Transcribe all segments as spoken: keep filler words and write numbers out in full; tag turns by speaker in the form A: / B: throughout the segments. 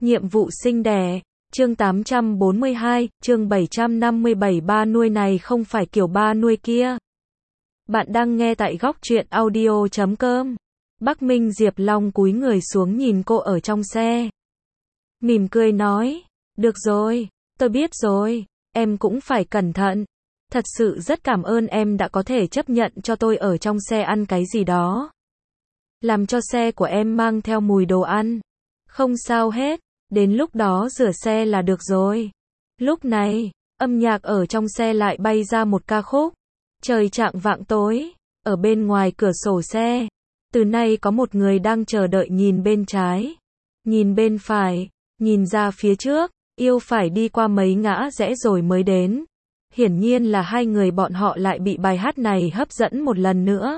A: Nhiệm vụ sinh đẻ, chương tám trăm bốn mươi hai, chương bảy trăm năm mươi bảy. Ba nuôi này không phải kiểu ba nuôi kia. Bạn đang nghe tại góc truyện audio chấm com. Bắc Minh Diệp Long cúi người xuống nhìn cô ở trong xe. Mỉm cười nói, được rồi, tôi biết rồi, em cũng phải cẩn thận. Thật sự rất cảm ơn em đã có thể chấp nhận cho tôi ở trong xe ăn cái gì đó. Làm cho xe của em mang theo mùi đồ ăn. Không sao hết, đến lúc đó rửa xe là được rồi. Lúc này, âm nhạc ở trong xe lại bay ra một ca khúc. Trời chạng vạng tối, ở bên ngoài cửa sổ xe. Từ nay có một người đang chờ đợi nhìn bên trái, nhìn bên phải, nhìn ra phía trước, yêu phải đi qua mấy ngã rẽ rồi mới đến. Hiển nhiên là hai người bọn họ lại bị bài hát này hấp dẫn một lần nữa.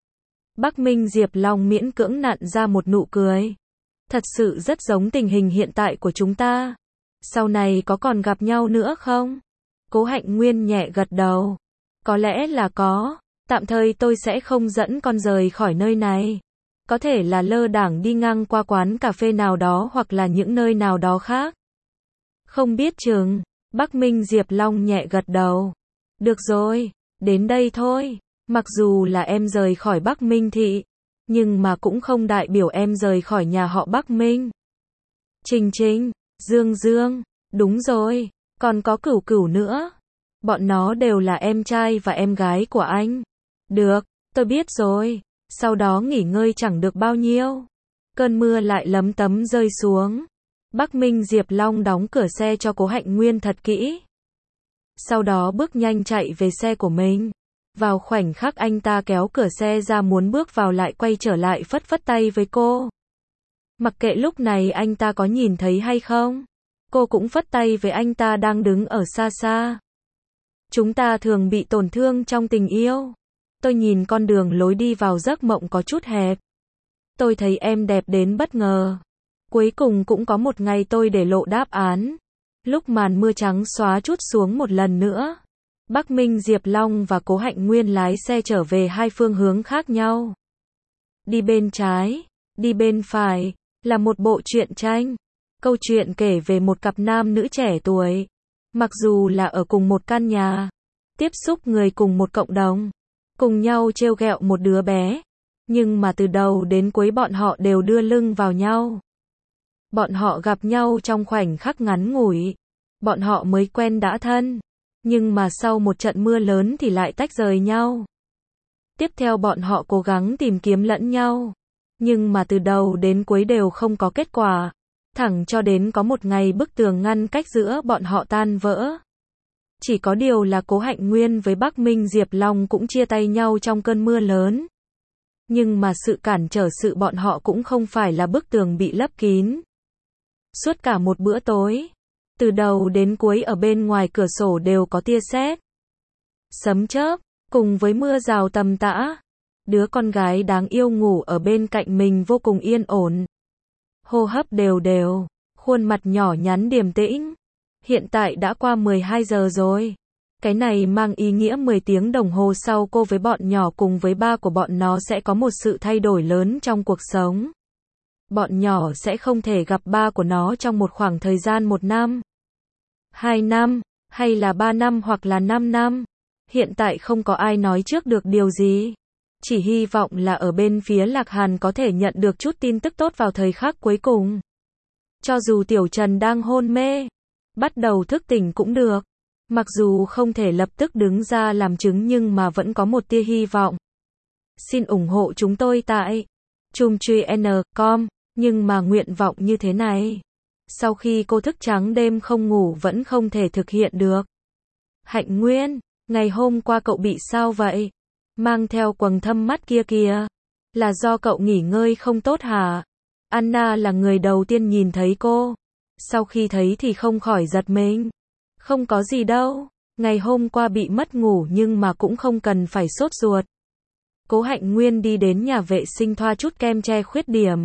A: Bắc Minh Diệp Long miễn cưỡng nặn ra một nụ cười. Thật sự rất giống tình hình hiện tại của chúng ta. Sau này có còn gặp nhau nữa không? Cố Hạnh Nguyên nhẹ gật đầu. Có lẽ là có. Tạm thời tôi sẽ không dẫn con rời khỏi nơi này. Có thể là lơ đãng đi ngang qua quán cà phê nào đó hoặc là những nơi nào đó khác. Không biết chừng. Bắc Minh Diệp Long nhẹ gật đầu. Được rồi, đến đây thôi. Mặc dù là em rời khỏi Bắc Minh thị, nhưng mà cũng không đại biểu em rời khỏi nhà họ Bắc Minh. Trình Trình, Dương Dương, đúng rồi, còn có Cửu Cửu nữa. Bọn nó đều là em trai và em gái của anh. Được, tôi biết rồi. Sau đó nghỉ ngơi chẳng được bao nhiêu. Cơn mưa lại lấm tấm rơi xuống. Bắc Minh Diệp Long đóng cửa xe cho Cố Hạnh Nguyên thật kỹ. Sau đó bước nhanh chạy về xe của mình. Vào khoảnh khắc anh ta kéo cửa xe ra muốn bước vào lại quay trở lại phất phất tay với cô. Mặc kệ lúc này anh ta có nhìn thấy hay không, cô cũng phất tay với anh ta đang đứng ở xa xa. Chúng ta thường bị tổn thương trong tình yêu. Tôi nhìn con đường lối đi vào giấc mộng có chút hẹp. Tôi thấy em đẹp đến bất ngờ. Cuối cùng cũng có một ngày tôi để lộ đáp án. Lúc màn mưa trắng xóa trút xuống một lần nữa. Bắc Minh Diệp Long và Cố Hạnh Nguyên lái xe trở về hai phương hướng khác nhau. Đi bên trái, đi bên phải, là một bộ truyện tranh. Câu chuyện kể về một cặp nam nữ trẻ tuổi. Mặc dù là ở cùng một căn nhà, tiếp xúc người cùng một cộng đồng, cùng nhau trêu ghẹo một đứa bé. Nhưng mà từ đầu đến cuối bọn họ đều đưa lưng vào nhau. Bọn họ gặp nhau trong khoảnh khắc ngắn ngủi. Bọn họ mới quen đã thân. Nhưng mà sau một trận mưa lớn thì lại tách rời nhau. Tiếp theo bọn họ cố gắng tìm kiếm lẫn nhau. Nhưng mà từ đầu đến cuối đều không có kết quả. Thẳng cho đến có một ngày bức tường ngăn cách giữa bọn họ tan vỡ. Chỉ có điều là Cố Hạnh Nguyên với Bắc Minh Diệp Long cũng chia tay nhau trong cơn mưa lớn. Nhưng mà sự cản trở sự bọn họ cũng không phải là bức tường bị lấp kín. Suốt cả một bữa tối, từ đầu đến cuối ở bên ngoài cửa sổ đều có tia sét, sấm chớp, cùng với mưa rào tầm tã. Đứa con gái đáng yêu ngủ ở bên cạnh mình vô cùng yên ổn. Hô hấp đều đều, khuôn mặt nhỏ nhắn điềm tĩnh. Hiện tại đã qua mười hai giờ rồi. Cái này mang ý nghĩa mười tiếng đồng hồ sau cô với bọn nhỏ cùng với ba của bọn nó sẽ có một sự thay đổi lớn trong cuộc sống. Bọn nhỏ sẽ không thể gặp ba của nó trong một khoảng thời gian một năm, hai năm, hay là ba năm hoặc là năm năm. Hiện tại không có ai nói trước được điều gì. Chỉ hy vọng là ở bên phía Lạc Hàn có thể nhận được chút tin tức tốt vào thời khắc cuối cùng. Cho dù Tiểu Trần đang hôn mê, bắt đầu thức tỉnh cũng được. Mặc dù không thể lập tức đứng ra làm chứng nhưng mà vẫn có một tia hy vọng. Xin ủng hộ chúng tôi tại chum truy n chấm com. Nhưng mà nguyện vọng như thế này, sau khi cô thức trắng đêm không ngủ vẫn không thể thực hiện được. Hạnh Nguyên, ngày hôm qua cậu bị sao vậy? Mang theo quầng thâm mắt kia kìa. Là do cậu nghỉ ngơi không tốt hả? Anna là người đầu tiên nhìn thấy cô. Sau khi thấy thì không khỏi giật mình. Không có gì đâu. Ngày hôm qua bị mất ngủ nhưng mà cũng không cần phải sốt ruột. Cố Hạnh Nguyên đi đến nhà vệ sinh thoa chút kem che khuyết điểm.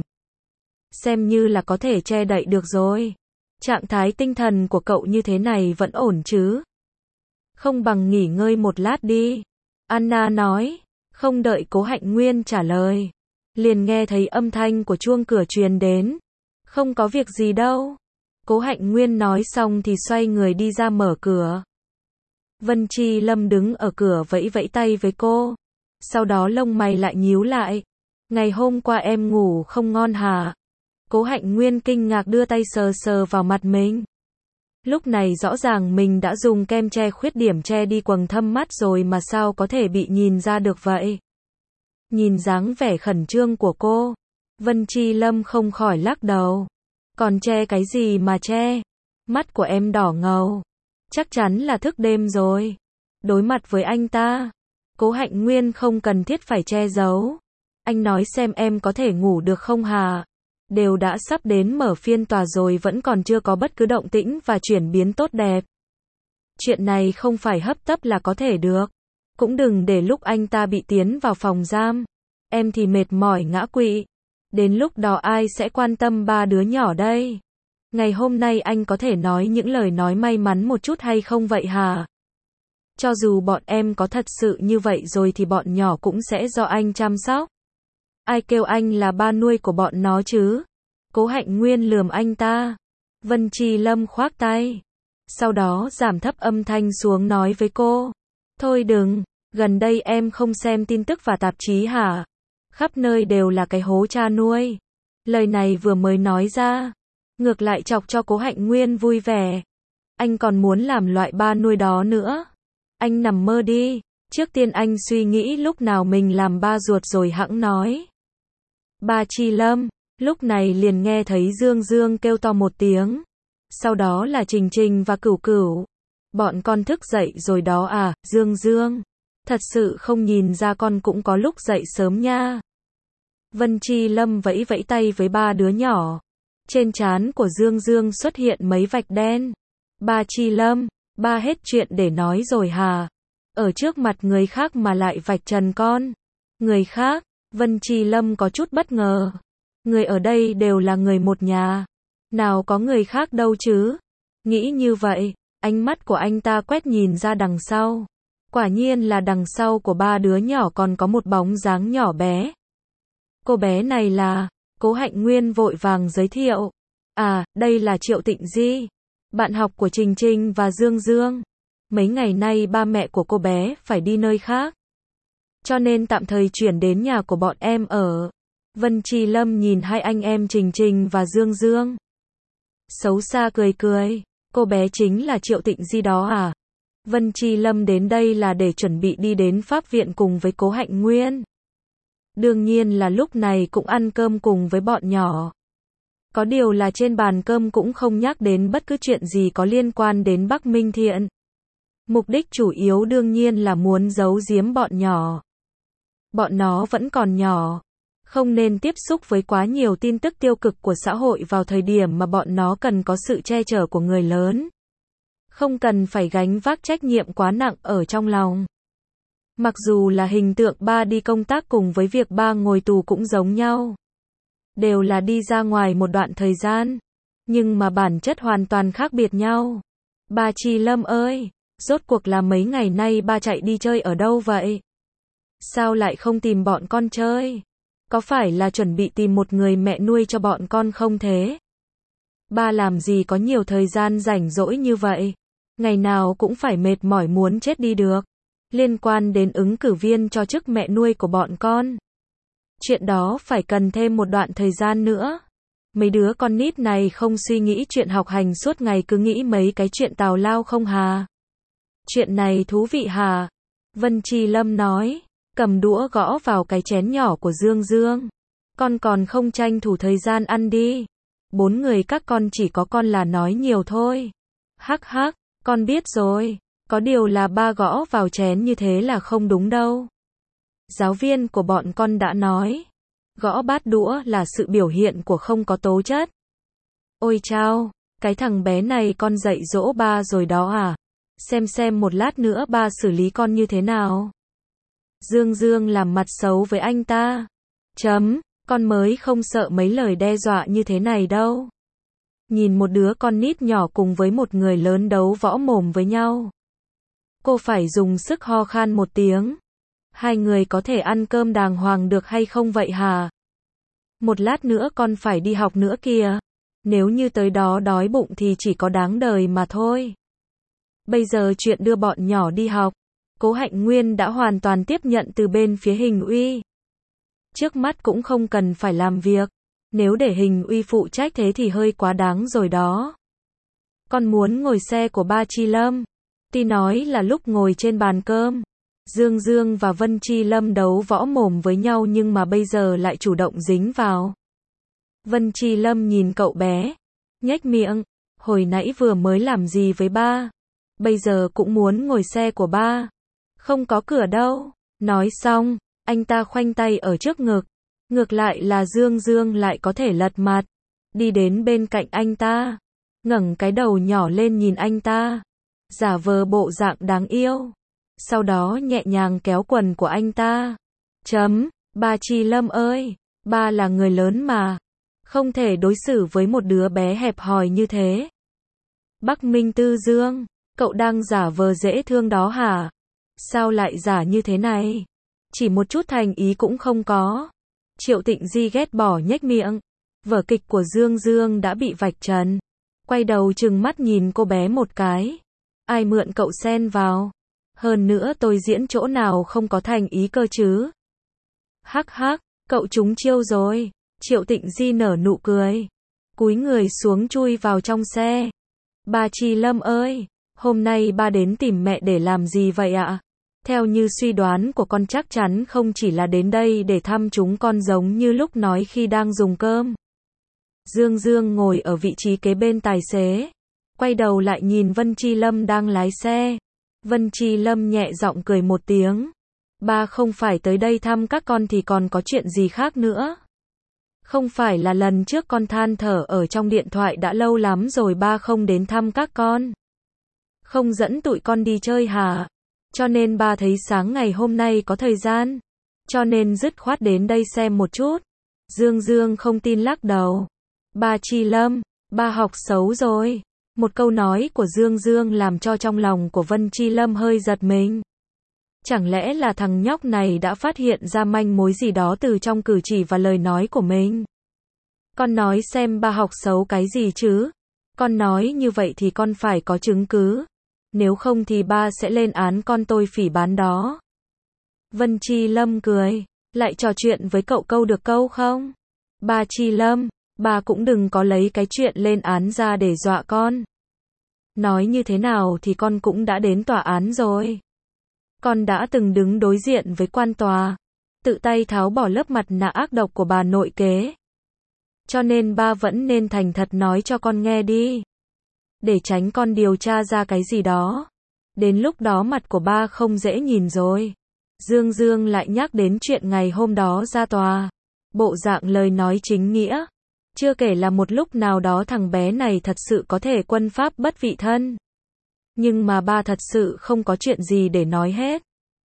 A: Xem như là có thể che đậy được rồi. Trạng thái tinh thần của cậu như thế này vẫn ổn chứ? Không bằng nghỉ ngơi một lát đi. Anna nói. Không đợi Cố Hạnh Nguyên trả lời, liền nghe thấy âm thanh của chuông cửa truyền đến. Không có việc gì đâu. Cố Hạnh Nguyên nói xong thì xoay người đi ra mở cửa. Vân Chi Lâm đứng ở cửa vẫy vẫy tay với cô. Sau đó lông mày lại nhíu lại. Ngày hôm qua em ngủ không ngon hả? Cố Hạnh Nguyên kinh ngạc đưa tay sờ sờ vào mặt mình. Lúc này rõ ràng mình đã dùng kem che khuyết điểm che đi quầng thâm mắt rồi mà sao có thể bị nhìn ra được vậy? Nhìn dáng vẻ khẩn trương của cô, Vân Chi Lâm không khỏi lắc đầu. Còn che cái gì mà che? Mắt của em đỏ ngầu. Chắc chắn là thức đêm rồi. Đối mặt với anh ta, Cố Hạnh Nguyên không cần thiết phải che giấu. Anh nói xem em có thể ngủ được không hả? Đều đã sắp đến mở phiên tòa rồi vẫn còn chưa có bất cứ động tĩnh và chuyển biến tốt đẹp. Chuyện này không phải hấp tấp là có thể được. Cũng đừng để lúc anh ta bị tiến vào phòng giam. Em thì mệt mỏi ngã quỵ. Đến lúc đó ai sẽ quan tâm ba đứa nhỏ đây? Ngày hôm nay anh có thể nói những lời nói may mắn một chút hay không vậy hả? Cho dù bọn em có thật sự như vậy rồi thì bọn nhỏ cũng sẽ do anh chăm sóc. Ai kêu anh là ba nuôi của bọn nó chứ? Cố Hạnh Nguyên lườm anh ta. Vân Chi Lâm khoác tay. Sau đó giảm thấp âm thanh xuống nói với cô. Thôi đừng, gần đây em không xem tin tức và tạp chí hả? Khắp nơi đều là cái hố cha nuôi. Lời này vừa mới nói ra, ngược lại chọc cho Cố Hạnh Nguyên vui vẻ. Anh còn muốn làm loại ba nuôi đó nữa. Anh nằm mơ đi. Trước tiên anh suy nghĩ lúc nào mình làm ba ruột rồi hẵng nói. Ba Chi Lâm, lúc này liền nghe thấy Dương Dương kêu to một tiếng. Sau đó là Trình Trình và Cửu Cửu. Bọn con thức dậy rồi đó à, Dương Dương. Thật sự không nhìn ra con cũng có lúc dậy sớm nha. Vân Chi Lâm vẫy vẫy tay với ba đứa nhỏ. Trên trán của Dương Dương xuất hiện mấy vạch đen. Ba Chi Lâm, ba hết chuyện để nói rồi hả? Ở trước mặt người khác mà lại vạch trần con. Người khác, Vân Chi Lâm có chút bất ngờ. Người ở đây đều là người một nhà. Nào có người khác đâu chứ? Nghĩ như vậy, ánh mắt của anh ta quét nhìn ra đằng sau. Quả nhiên là đằng sau của ba đứa nhỏ còn có một bóng dáng nhỏ bé. Cô bé này là, Cố Hạnh Nguyên vội vàng giới thiệu. À, đây là Triệu Tịnh Di, bạn học của Trình Trình và Dương Dương. Mấy ngày nay ba mẹ của cô bé phải đi nơi khác, cho nên tạm thời chuyển đến nhà của bọn em ở. Vân Chi Lâm nhìn hai anh em Trình Trình và Dương Dương. Xấu xa cười cười, cô bé chính là Triệu Tịnh Di đó à? Vân Chi Lâm đến đây là để chuẩn bị đi đến pháp viện cùng với Cố Hạnh Nguyên. Đương nhiên là lúc này cũng ăn cơm cùng với bọn nhỏ. Có điều là trên bàn cơm cũng không nhắc đến bất cứ chuyện gì có liên quan đến Bắc Minh Thiện. Mục đích chủ yếu đương nhiên là muốn giấu giếm bọn nhỏ. Bọn nó vẫn còn nhỏ, không nên tiếp xúc với quá nhiều tin tức tiêu cực của xã hội vào thời điểm mà bọn nó cần có sự che chở của người lớn. Không cần phải gánh vác trách nhiệm quá nặng ở trong lòng. Mặc dù là hình tượng ba đi công tác cùng với việc ba ngồi tù cũng giống nhau. Đều là đi ra ngoài một đoạn thời gian. Nhưng mà bản chất hoàn toàn khác biệt nhau. Ba Chi Lâm ơi, rốt cuộc là mấy ngày nay ba chạy đi chơi ở đâu vậy? Sao lại không tìm bọn con chơi? Có phải là chuẩn bị tìm một người mẹ nuôi cho bọn con không thế? Ba làm gì có nhiều thời gian rảnh rỗi như vậy? Ngày nào cũng phải mệt mỏi muốn chết đi được. Liên quan đến ứng cử viên cho chức mẹ nuôi của bọn con. Chuyện đó phải cần thêm một đoạn thời gian nữa. Mấy đứa con nít này không suy nghĩ chuyện học hành suốt ngày cứ nghĩ mấy cái chuyện tào lao không hà? Chuyện này thú vị hà? Vân Chi Lâm nói, cầm đũa gõ vào cái chén nhỏ của Dương Dương. Con còn không tranh thủ thời gian ăn đi. Bốn người các con chỉ có con là nói nhiều thôi. Hắc hắc, con biết rồi. Có điều là ba gõ vào chén như thế là không đúng đâu. Giáo viên của bọn con đã nói, gõ bát đũa là sự biểu hiện của không có tố chất. Ôi chao, cái thằng bé này con dạy dỗ ba rồi đó à? Xem xem một lát nữa ba xử lý con như thế nào. Dương Dương làm mặt xấu với anh ta. Chấm, con mới không sợ mấy lời đe dọa như thế này đâu. Nhìn một đứa con nít nhỏ cùng với một người lớn đấu võ mồm với nhau. Cô phải dùng sức ho khan một tiếng. Hai người có thể ăn cơm đàng hoàng được hay không vậy hả? Một lát nữa con phải đi học nữa kìa. Nếu như tới đó đói bụng thì chỉ có đáng đời mà thôi. Bây giờ chuyện đưa bọn nhỏ đi học, Cố Hạnh Nguyên đã hoàn toàn tiếp nhận từ bên phía Hình Uy. Trước mắt cũng không cần phải làm việc. Nếu để Hình Uy phụ trách thế thì hơi quá đáng rồi đó. Con muốn ngồi xe của ba Chi Lâm. Ti nói là lúc ngồi trên bàn cơm, Dương Dương và Vân Chi Lâm đấu võ mồm với nhau nhưng mà bây giờ lại chủ động dính vào. Vân Chi Lâm nhìn cậu bé, nhếch miệng, hồi nãy vừa mới làm gì với ba? Bây giờ cũng muốn ngồi xe của ba. Không có cửa đâu. Nói xong, anh ta khoanh tay ở trước ngực. Ngược lại là Dương Dương lại có thể lật mặt, đi đến bên cạnh anh ta, ngẩng cái đầu nhỏ lên nhìn anh ta, giả vờ bộ dạng đáng yêu. Sau đó nhẹ nhàng kéo quần của anh ta. Chấm, ba Chi Lâm ơi, ba là người lớn mà, không thể đối xử với một đứa bé hẹp hòi như thế. Bắc Minh Tư Dương, cậu đang giả vờ dễ thương đó hả? Sao lại giả như thế này? Chỉ một chút thành ý cũng không có. Triệu Tịnh Di ghét bỏ nhếch miệng. Vở kịch của Dương Dương đã bị vạch trần. Quay đầu trừng mắt nhìn cô bé một cái. Ai mượn cậu xen vào? Hơn nữa tôi diễn chỗ nào không có thành ý cơ chứ? Hắc hắc, cậu trúng chiêu rồi. Triệu Tịnh Di nở nụ cười, cúi người xuống chui vào trong xe. Ba Chi Lâm ơi, hôm nay ba đến tìm mẹ để làm gì vậy ạ? Theo như suy đoán của con chắc chắn không chỉ là đến đây để thăm chúng con giống như lúc nói khi đang dùng cơm. Dương Dương ngồi ở vị trí kế bên tài xế, quay đầu lại nhìn Vân Chi Lâm đang lái xe. Vân Chi Lâm nhẹ giọng cười một tiếng. Ba không phải tới đây thăm các con thì còn có chuyện gì khác nữa? Không phải là lần trước con than thở ở trong điện thoại đã lâu lắm rồi ba không đến thăm các con. Không dẫn tụi con đi chơi hả? Cho nên ba thấy sáng ngày hôm nay có thời gian, cho nên dứt khoát đến đây xem một chút. Dương Dương không tin lắc đầu. Ba Chi Lâm, ba học xấu rồi. Một câu nói của Dương Dương làm cho trong lòng của Vân Chi Lâm hơi giật mình. Chẳng lẽ là thằng nhóc này đã phát hiện ra manh mối gì đó từ trong cử chỉ và lời nói của mình? Con nói xem ba học xấu cái gì chứ? Con nói như vậy thì con phải có chứng cứ. Nếu không thì ba sẽ lên án con tôi phỉ báng đó. Vân Chi Lâm cười, lại trò chuyện với cậu câu được câu không? Ba Chi Lâm, ba cũng đừng có lấy cái chuyện lên án ra để dọa con. Nói như thế nào thì con cũng đã đến tòa án rồi. Con đã từng đứng đối diện với quan tòa, tự tay tháo bỏ lớp mặt nạ ác độc của bà nội kế. Cho nên ba vẫn nên thành thật nói cho con nghe đi. Để tránh con điều tra ra cái gì đó. Đến lúc đó mặt của ba không dễ nhìn rồi. Dương Dương lại nhắc đến chuyện ngày hôm đó ra tòa. Bộ dạng lời nói chính nghĩa. Chưa kể là một lúc nào đó thằng bé này thật sự có thể quân pháp bất vị thân. Nhưng mà ba thật sự không có chuyện gì để nói hết.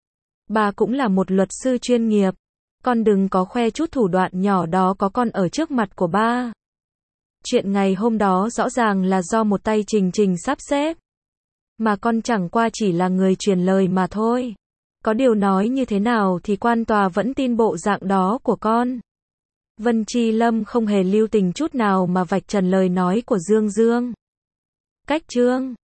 A: Ba cũng là một luật sư chuyên nghiệp. Con đừng có khoe chút thủ đoạn nhỏ đó có con ở trước mặt của ba. Chuyện ngày hôm đó rõ ràng là do một tay Trình Trình sắp xếp. Mà con chẳng qua chỉ là người truyền lời mà thôi. Có điều nói như thế nào thì quan tòa vẫn tin bộ dạng đó của con. Vân Chi Lâm không hề lưu tình chút nào mà vạch trần lời nói của Dương Dương. Cách chương